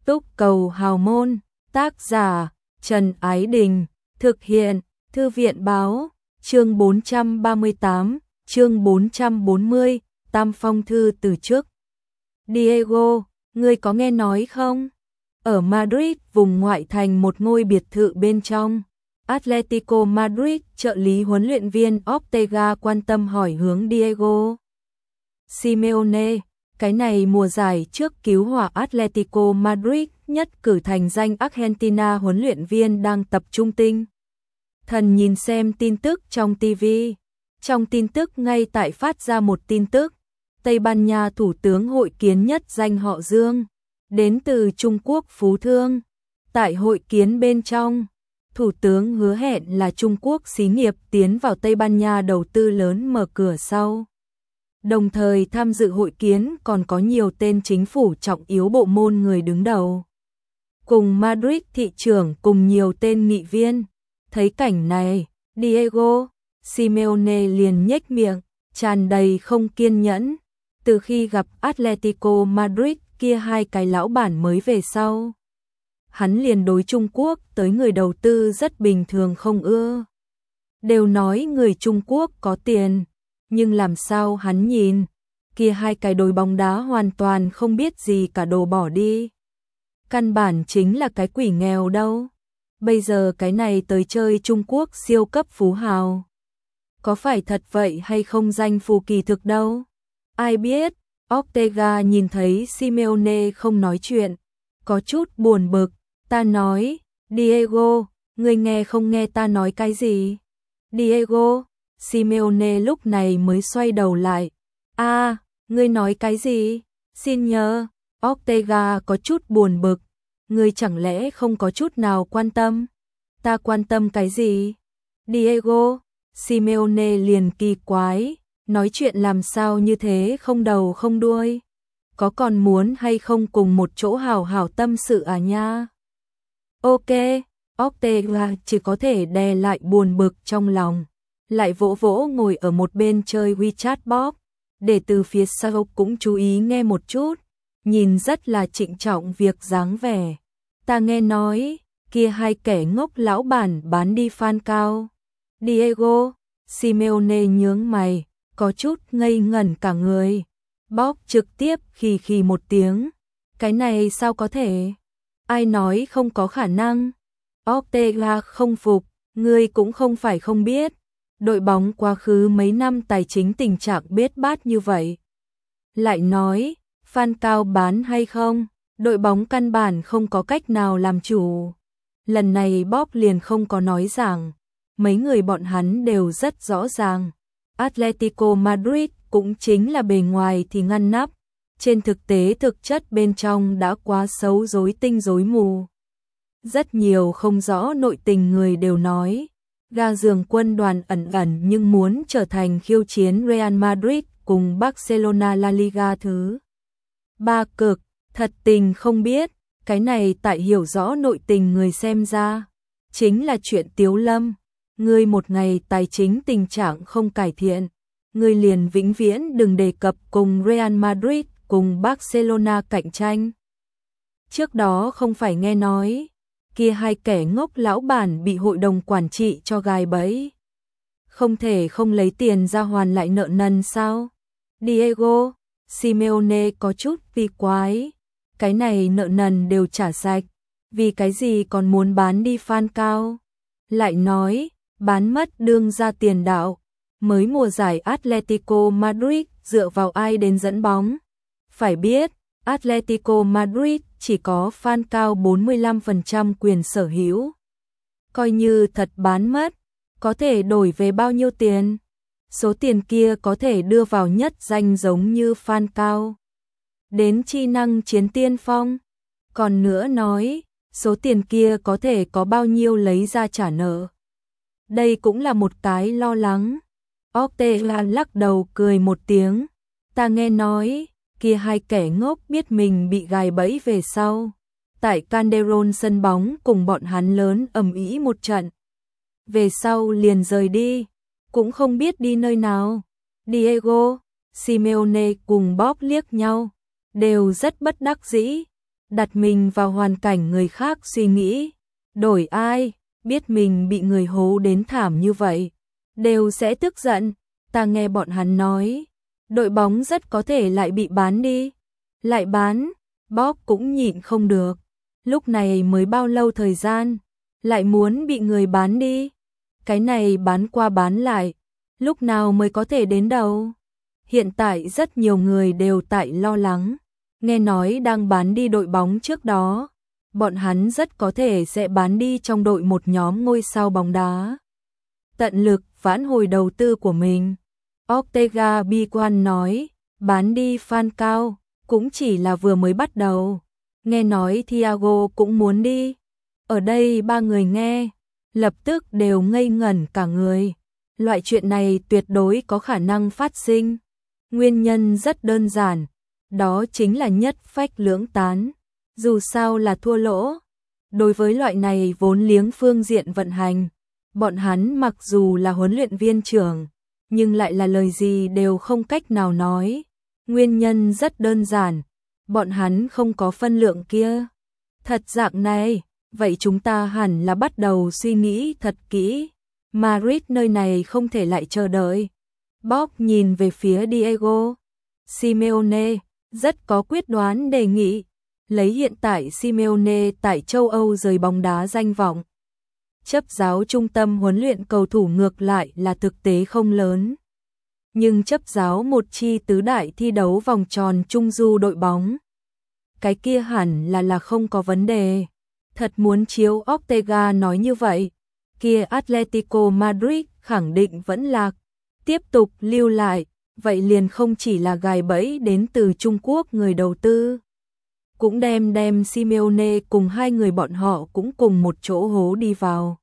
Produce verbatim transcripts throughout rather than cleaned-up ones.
Túc cầu hào môn, tác giả Trần Ái Đình, thực hiện Thư viện báo, chương bốn trăm ba mươi tám, chương bốn trăm bốn mươi, Tam phong thư từ trước. Diego, ngươi có nghe nói không? Ở Madrid, vùng ngoại thành một ngôi biệt thự bên trong, Atletico Madrid, trợ lý huấn luyện viên Ortega quan tâm hỏi hướng Diego Simeone, cái này mùa giải trước cứu hỏa Atletico Madrid nhất cử thành danh Argentina huấn luyện viên đang tập trung tinh thần nhìn xem tin tức trong ti vi. Trong tin tức ngay tại phát ra một tin tức, Tây Ban Nha Thủ tướng hội kiến nhất danh họ Dương, đến từ Trung Quốc Phú Thương. Tại hội kiến bên trong, Thủ tướng hứa hẹn là Trung Quốc xí nghiệp tiến vào Tây Ban Nha đầu tư lớn mở cửa sau. Đồng thời tham dự hội kiến còn có nhiều tên chính phủ trọng yếu bộ môn người đứng đầu. Cùng Madrid thị trưởng cùng nhiều tên nghị viên. Thấy cảnh này, Diego Simeone liền nhếch miệng, tràn đầy không kiên nhẫn. Từ khi gặp Atletico Madrid kia hai cái lão bản mới về sau, hắn liền đối Trung Quốc tới người đầu tư rất bình thường không ưa. Đều nói người Trung Quốc có tiền, nhưng làm sao hắn nhìn, kia hai cái đồi bóng đá hoàn toàn không biết gì cả đồ bỏ đi. Căn bản chính là cái quỷ nghèo đâu. Bây giờ cái này tới chơi Trung Quốc siêu cấp phú hào. Có phải thật vậy hay không danh phù kỳ thực đâu? Ai biết, Ortega nhìn thấy Simeone không nói chuyện, có chút buồn bực. Ta nói, Diego, ngươi nghe không nghe ta nói cái gì? Diego, Simeone lúc này mới xoay đầu lại. A, à, ngươi nói cái gì? Xin nhớ, Ortega có chút buồn bực. Ngươi chẳng lẽ không có chút nào quan tâm? Ta quan tâm cái gì? Diego, Simeone liền kỳ quái, nói chuyện làm sao như thế không đầu không đuôi? Có còn muốn hay không cùng một chỗ hào hào tâm sự à nha? Ok, Ortega chỉ có thể đè lại buồn bực trong lòng, lại vỗ vỗ ngồi ở một bên chơi WeChat Box, để từ phía sau cũng chú ý nghe một chút, nhìn rất là trịnh trọng việc dáng vẻ. Ta nghe nói, kia hai kẻ ngốc lão bản bán đi Falcao. Diego Simeone nhướng mày, có chút ngây ngẩn cả người. Bob trực tiếp khì khì một tiếng. Cái này sao có thể? Ai nói không có khả năng? Ortega không phục, ngươi cũng không phải không biết. Đội bóng quá khứ mấy năm tài chính tình trạng bết bát như vậy. Lại nói, Falcao bán hay không? Đội bóng căn bản không có cách nào làm chủ. Lần này Bob liền không có nói rằng, mấy người bọn hắn đều rất rõ ràng. Atletico Madrid cũng chính là bề ngoài thì ngăn nắp, trên thực tế thực chất bên trong đã quá xấu rối tinh rối mù. Rất nhiều không rõ nội tình người đều nói, ga giường quân đoàn ẩn ẩn nhưng muốn trở thành khiêu chiến Real Madrid cùng Barcelona La Liga thứ ba cực. Thật tình không biết, cái này tại hiểu rõ nội tình người xem ra, chính là chuyện tiếu lâm. Ngươi một ngày tài chính tình trạng không cải thiện, ngươi liền vĩnh viễn đừng đề cập cùng Real Madrid cùng Barcelona cạnh tranh. Trước đó không phải nghe nói, kia hai kẻ ngốc lão bản bị hội đồng quản trị cho gài bẫy. Không thể không lấy tiền ra hoàn lại nợ nần sao? Diego Simeone có chút kỳ quái. Cái này nợ nần đều trả sạch, vì cái gì còn muốn bán đi Falcao? Lại nói, bán mất đương ra tiền đạo, mới mùa giải Atletico Madrid dựa vào ai đến dẫn bóng? Phải biết, Atletico Madrid chỉ có Falcao bốn mươi lăm phần trăm quyền sở hữu. Coi như thật bán mất, có thể đổi về bao nhiêu tiền? Số tiền kia có thể đưa vào nhất danh giống như Falcao. Đến chi năng chiến tiên phong. Còn nữa nói, số tiền kia có thể có bao nhiêu lấy ra trả nợ. Đây cũng là một cái lo lắng. Ortega lắc đầu cười một tiếng. Ta nghe nói, kia hai kẻ ngốc biết mình bị gài bẫy về sau. Tại Calderón sân bóng cùng bọn hắn lớn ầm ĩ một trận. Về sau liền rời đi, cũng không biết đi nơi nào. Diego Simeone cùng Bob liếc nhau, đều rất bất đắc dĩ. đặt mình vào hoàn cảnh người khác suy nghĩ, đổi ai, biết mình bị người hố đến thảm như vậy, đều sẽ tức giận. Ta nghe bọn hắn nói, đội bóng rất có thể lại bị bán đi. Lại bán, Bob cũng nhịn không được. Lúc này mới bao lâu thời gian, lại muốn bị người bán đi. Cái này bán qua bán lại, lúc nào mới có thể đến đâu. Hiện tại rất nhiều người đều tại lo lắng. Nghe nói đang bán đi đội bóng trước đó, bọn hắn rất có thể sẽ bán đi trong đội một nhóm ngôi sao bóng đá. Tận lực vãn hồi đầu tư của mình. Ortega bi quan nói, bán đi Falcao cũng chỉ là vừa mới bắt đầu. Nghe nói Thiago cũng muốn đi. Ở đây ba người nghe, lập tức đều ngây ngẩn cả người. Loại chuyện này tuyệt đối có khả năng phát sinh. Nguyên nhân rất đơn giản, đó chính là nhất phách lưỡng tán. Dù sao là thua lỗ. Đối với loại này vốn liếng phương diện vận hành, bọn hắn mặc dù là huấn luyện viên trưởng, nhưng lại là lời gì đều không cách nào nói. Nguyên nhân rất đơn giản, bọn hắn không có phân lượng kia. Thật dạng này, vậy chúng ta hẳn là bắt đầu suy nghĩ thật kỹ. Madrid nơi này không thể lại chờ đợi. Bob nhìn về phía Diego Simeone, rất có quyết đoán đề nghị. Lấy hiện tại Simeone tại châu Âu rời bóng đá danh vọng, chấp giáo trung tâm huấn luyện cầu thủ ngược lại là thực tế không lớn. Nhưng chấp giáo một chi tứ đại thi đấu vòng tròn trung du đội bóng, cái kia hẳn là là không có vấn đề. Thật muốn chiếu Ortega nói như vậy, kia Atletico Madrid khẳng định vẫn lạc. Tiếp tục lưu lại, vậy liền không chỉ là gài bẫy đến từ Trung Quốc người đầu tư, cũng đem đem Simeone cùng hai người bọn họ cũng cùng một chỗ hố đi vào.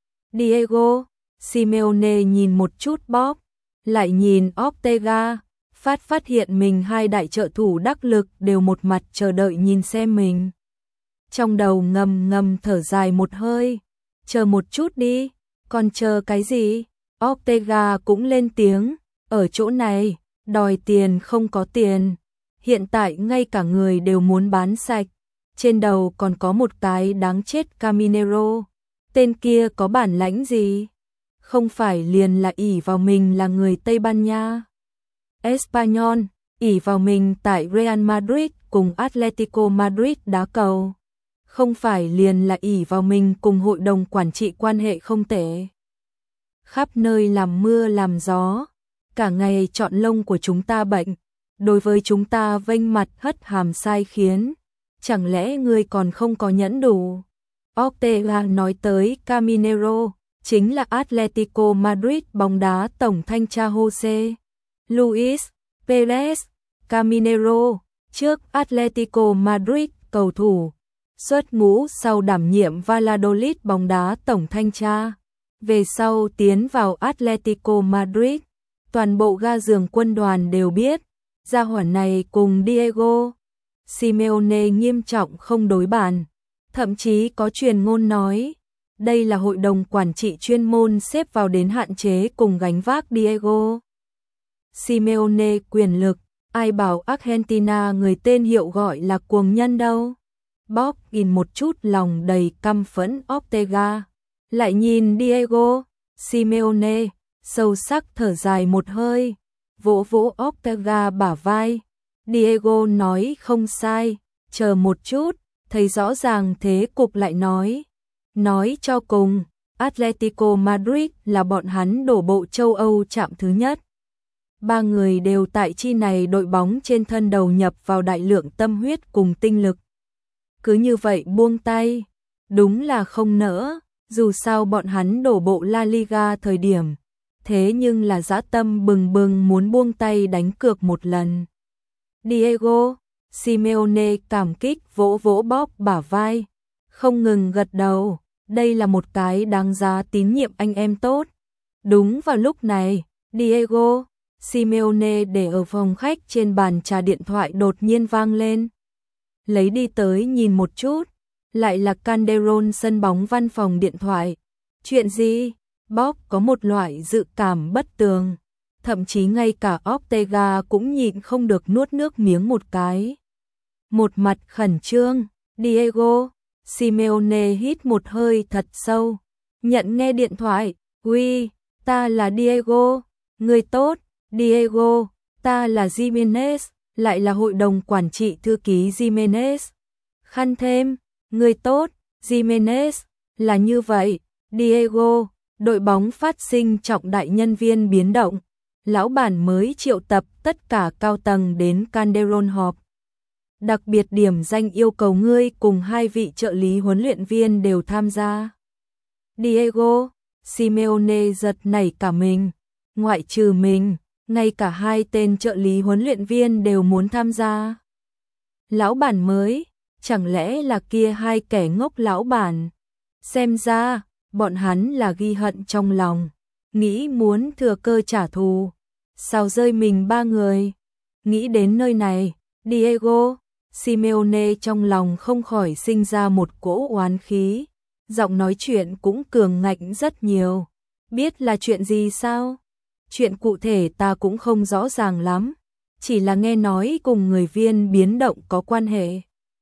Diego Simeone nhìn một chút Bob, lại nhìn Ortega, phát phát hiện mình hai đại trợ thủ đắc lực đều một mặt chờ đợi nhìn xem mình. Trong đầu ngầm ngầm thở dài một hơi, chờ một chút đi, còn chờ cái gì? Ortega cũng lên tiếng, ở chỗ này, đòi tiền không có tiền. Hiện tại ngay cả người đều muốn bán sạch, trên đầu còn có một cái đáng chết Caminero. Tên kia có bản lãnh gì? Không phải liền là ỷ vào mình là người Tây Ban Nha, Espanyol, ỷ vào mình tại Real Madrid cùng Atletico Madrid đá cầu. Không phải liền là ỷ vào mình cùng hội đồng quản trị quan hệ không tệ. Khắp nơi làm mưa làm gió, cả ngày chọn lông của chúng ta bệnh, đối với chúng ta vênh mặt hất hàm sai khiến. Chẳng lẽ ngươi còn không có nhẫn đủ? Ortega nói tới Caminero, chính là Atletico Madrid bóng đá tổng thanh tra Jose Luis Perez Caminero, trước Atletico Madrid cầu thủ, xuất ngũ sau đảm nhiệm Valladolid bóng đá tổng thanh tra, về sau tiến vào Atletico Madrid. Toàn bộ ga giường quân đoàn đều biết, gia hỏa này cùng Diego Simeone nghiêm trọng không đối bàn. Thậm chí có truyền ngôn nói, đây là hội đồng quản trị chuyên môn xếp vào đến hạn chế cùng gánh vác Diego Simeone quyền lực. Ai bảo Argentina người tên hiệu gọi là cuồng nhân đâu. Bob nhìn một chút lòng đầy căm phẫn Ortega, lại nhìn Diego Simeone, sâu sắc thở dài một hơi, vỗ vỗ Ortega bả vai. Diego nói không sai, chờ một chút, thấy rõ ràng thế cục lại nói. Nói cho cùng, Atletico Madrid là bọn hắn đổ bộ châu Âu chạm thứ nhất. Ba người đều tại chi này đội bóng trên thân đầu nhập vào đại lượng tâm huyết cùng tinh lực. Cứ như vậy buông tay, đúng là không nỡ, dù sao bọn hắn đổ bộ La Liga thời điểm, thế nhưng là dã tâm bừng bừng muốn buông tay đánh cược một lần. Diego Simeone cảm kích vỗ vỗ Bob bả vai, không ngừng gật đầu, đây là một cái đáng giá tín nhiệm anh em tốt. Đúng vào lúc này, Diego Simeone để ở phòng khách trên bàn trà điện thoại đột nhiên vang lên. Lấy đi tới nhìn một chút, lại là Calderon sân bóng văn phòng điện thoại. Chuyện gì? Bob có một loại dự cảm bất tường. Thậm chí ngay cả Ortega cũng nhịn không được nuốt nước miếng một cái. Một mặt khẩn trương, Diego, Simeone hít một hơi thật sâu, nhận nghe điện thoại, uy, ta là Diego, người tốt, Diego, ta là Jimenez, lại là hội đồng quản trị thư ký Jimenez. Khăn thêm, người tốt, Jimenez, là như vậy, Diego, đội bóng phát sinh trọng đại nhân viên biến động. Lão bản mới triệu tập tất cả cao tầng đến Calderón họp. Đặc biệt điểm danh yêu cầu ngươi cùng hai vị trợ lý huấn luyện viên đều tham gia. Diego, Simeone giật nảy cả mình, ngoại trừ mình, ngay cả hai tên trợ lý huấn luyện viên đều muốn tham gia. Lão bản mới, chẳng lẽ là kia hai kẻ ngốc lão bản? Xem ra, bọn hắn là ghi hận trong lòng, nghĩ muốn thừa cơ trả thù. Sao rơi mình ba người? Nghĩ đến nơi này, Diego, Simeone trong lòng không khỏi sinh ra một cỗ oán khí. Giọng nói chuyện cũng cường ngạnh rất nhiều. Biết là chuyện gì sao? Chuyện cụ thể ta cũng không rõ ràng lắm. Chỉ là nghe nói cùng người viên biến động có quan hệ.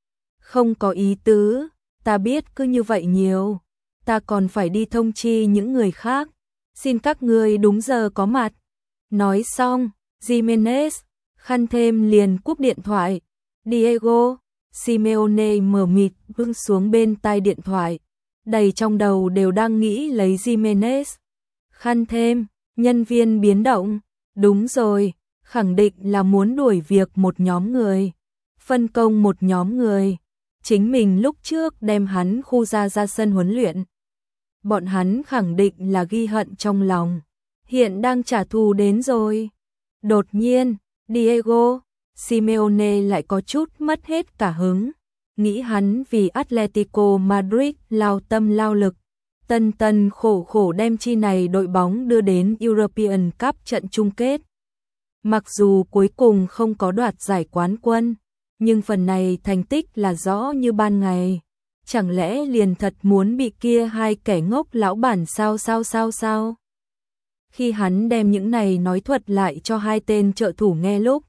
Không có ý tứ, ta biết cứ như vậy nhiều. Ta còn phải đi thông chi những người khác. Xin các người đúng giờ có mặt. Nói xong, Jimenez, khăn thêm liền cúp điện thoại. Diego, Simeone mờ mịt bước xuống bên tai điện thoại. Đầy trong đầu đều đang nghĩ lấy Jimenez. Khăn thêm, nhân viên biến động. Đúng rồi, khẳng định là muốn đuổi việc một nhóm người. Phân công một nhóm người. Chính mình lúc trước đem hắn khu ra ra sân huấn luyện. Bọn hắn khẳng định là ghi hận trong lòng. Hiện đang trả thù đến rồi. Đột nhiên, Diego, Simeone lại có chút mất hết cả hứng. Nghĩ hắn vì Atletico Madrid lao tâm lao lực. Tân tân khổ khổ đem chi này đội bóng đưa đến European Cup trận chung kết. Mặc dù cuối cùng không có đoạt giải quán quân, nhưng phần này thành tích là rõ như ban ngày. Chẳng lẽ liền thật muốn bị kia hai kẻ ngốc lão bản sao sao sao sao? Khi hắn đem những này nói thuật lại cho hai tên trợ thủ nghe lúc,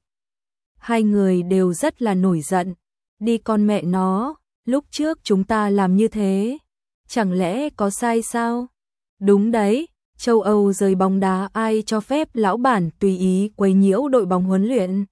hai người đều rất là nổi giận. Đi con mẹ nó, lúc trước chúng ta làm như thế, chẳng lẽ có sai sao? Đúng đấy, châu Âu rời bóng đá ai cho phép lão bản tùy ý quấy nhiễu đội bóng huấn luyện?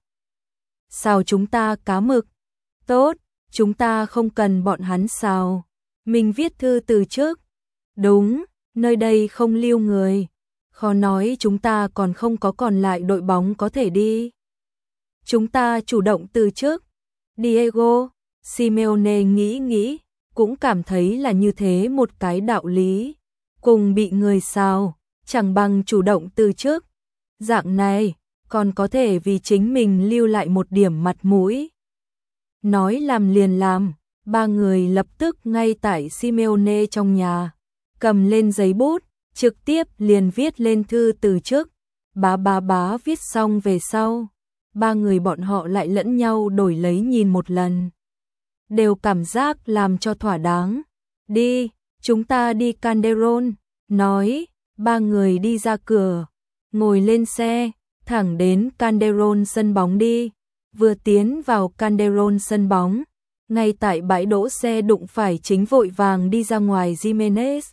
Sao chúng ta cá mực? Tốt, chúng ta không cần bọn hắn sao? Mình viết thư từ trước. Đúng, nơi đây không lưu người. Khó nói chúng ta còn không có còn lại đội bóng có thể đi. Chúng ta chủ động từ trước. Diego, Simeone nghĩ nghĩ, cũng cảm thấy là như thế một cái đạo lý. Cùng bị người sao, chẳng bằng chủ động từ trước. Dạng này, còn có thể vì chính mình lưu lại một điểm mặt mũi. Nói làm liền làm, ba người lập tức ngay tại Simeone trong nhà, cầm lên giấy bút, trực tiếp liền viết lên thư từ trước. Bá bá bá viết xong về sau, ba người bọn họ lại lẫn nhau đổi lấy nhìn một lần. Đều cảm giác làm cho thỏa đáng. Đi, chúng ta đi Calderón, nói, ba người đi ra cửa, ngồi lên xe, thẳng đến Calderón sân bóng đi. Vừa tiến vào Calderón sân bóng, ngay tại bãi đỗ xe đụng phải chính vội vàng đi ra ngoài Jimenez.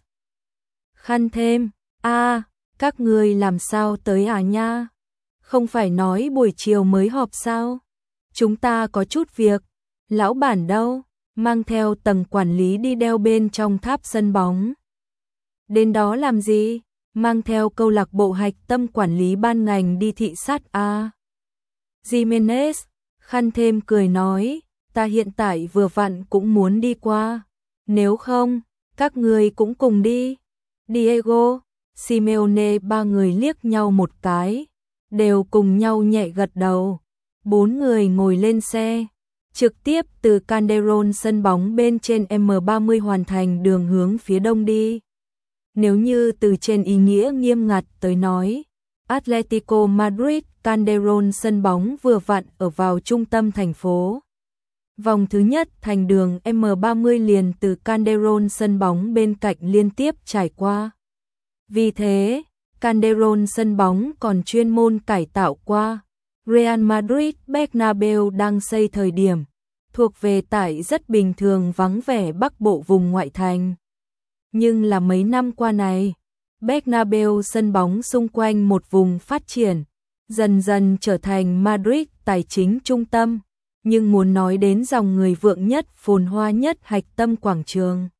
Khăn thêm, a à, các người làm sao tới à nha? Không phải nói buổi chiều mới họp sao? Chúng ta có chút việc. Lão bản đâu? Mang theo tầng quản lý đi đeo bên trong tháp sân bóng. Đến đó làm gì? Mang theo câu lạc bộ hạch tâm quản lý ban ngành đi thị sát a. À? Jimenez, khăn thêm cười nói, ta hiện tại vừa vặn cũng muốn đi qua. Nếu không, các người cũng cùng đi. Diego, Simeone ba người liếc nhau một cái, đều cùng nhau nhẹ gật đầu. Bốn người ngồi lên xe, trực tiếp từ Calderón sân bóng bên trên M ba mươi hoàn thành đường hướng phía đông đi. Nếu như từ trên ý nghĩa nghiêm ngặt tới nói, Atletico Madrid Calderón sân bóng vừa vặn ở vào trung tâm thành phố. Vòng thứ nhất thành đường M ba mươi liền từ Calderón sân bóng bên cạnh liên tiếp trải qua. Vì thế, Calderón sân bóng còn chuyên môn cải tạo qua. Real Madrid Bernabeu đang xây thời điểm, thuộc về tại rất bình thường vắng vẻ Bắc Bộ vùng ngoại thành. Nhưng là mấy năm qua này, Bernabeu sân bóng xung quanh một vùng phát triển, dần dần trở thành Madrid tài chính trung tâm, nhưng muốn nói đến dòng người vượng nhất, phồn hoa nhất hạch tâm quảng trường.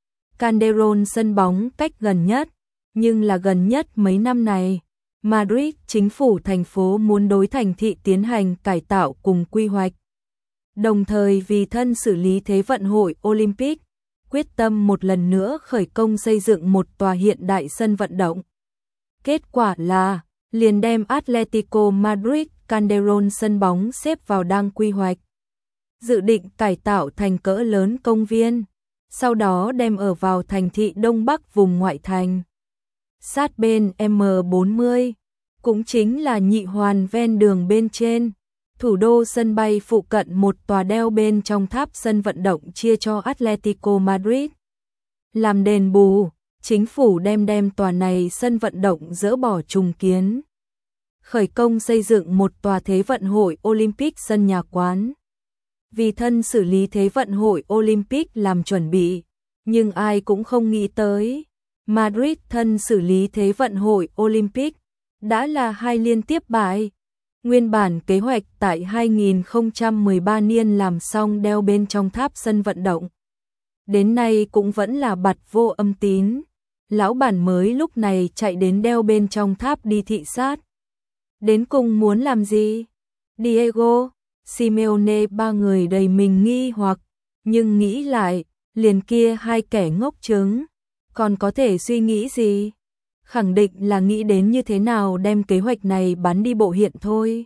Calderón sân bóng cách gần nhất, nhưng là gần nhất mấy năm này, Madrid chính phủ thành phố muốn đối thành thị tiến hành cải tạo cùng quy hoạch. Đồng thời vì thân xử lý Thế vận hội Olympic, quyết tâm một lần nữa khởi công xây dựng một tòa hiện đại sân vận động. Kết quả là, liền đem Atletico Madrid Calderón sân bóng xếp vào đang quy hoạch. Dự định cải tạo thành cỡ lớn công viên, sau đó đem ở vào thành thị Đông Bắc vùng ngoại thành. Sát bên M bốn mươi, cũng chính là nhị hoàn ven đường bên trên, thủ đô sân bay phụ cận một tòa đeo bên trong tháp sân vận động chia cho Atletico Madrid. Làm đền bù, chính phủ đem đem tòa này sân vận động dỡ bỏ trùng kiến. Khởi công xây dựng một tòa Thế vận hội Olympic sân nhà quán. Vì thân xử lý Thế vận hội Olympic làm chuẩn bị, nhưng ai cũng không nghĩ tới. Madrid thân xử lý Thế vận hội Olympic đã là hai liên tiếp bại. Nguyên bản kế hoạch tại hai nghìn không trăm mười ba niên làm xong đeo bên trong tháp sân vận động. Đến nay cũng vẫn là bặt vô âm tín. Lão bản mới lúc này chạy đến đeo bên trong tháp đi thị sát. Đến cùng muốn làm gì? Diego, Simeone ba người đầy mình nghi hoặc, nhưng nghĩ lại, liền kia hai kẻ ngốc trứng, còn có thể suy nghĩ gì? Khẳng định là nghĩ đến như thế nào đem kế hoạch này bắn đi bộ hiện thôi.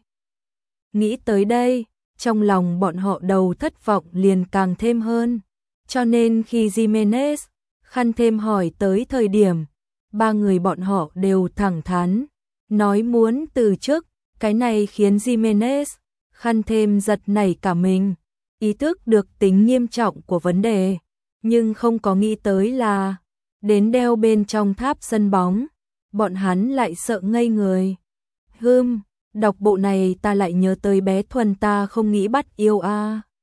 Nghĩ tới đây, trong lòng bọn họ đầu thất vọng liền càng thêm hơn. Cho nên khi Jimenez khăn thêm hỏi tới thời điểm, ba người bọn họ đều thẳng thắn, nói muốn từ chức. Cái này khiến Jimenez khăn thêm giật nảy cả mình, ý thức được tính nghiêm trọng của vấn đề, nhưng không có nghĩ tới là đến đeo bên trong tháp sân bóng, bọn hắn lại sợ ngây người. Hừm, đọc bộ này ta lại nhớ tới bé Thuần ta không nghĩ bắt yêu a. À.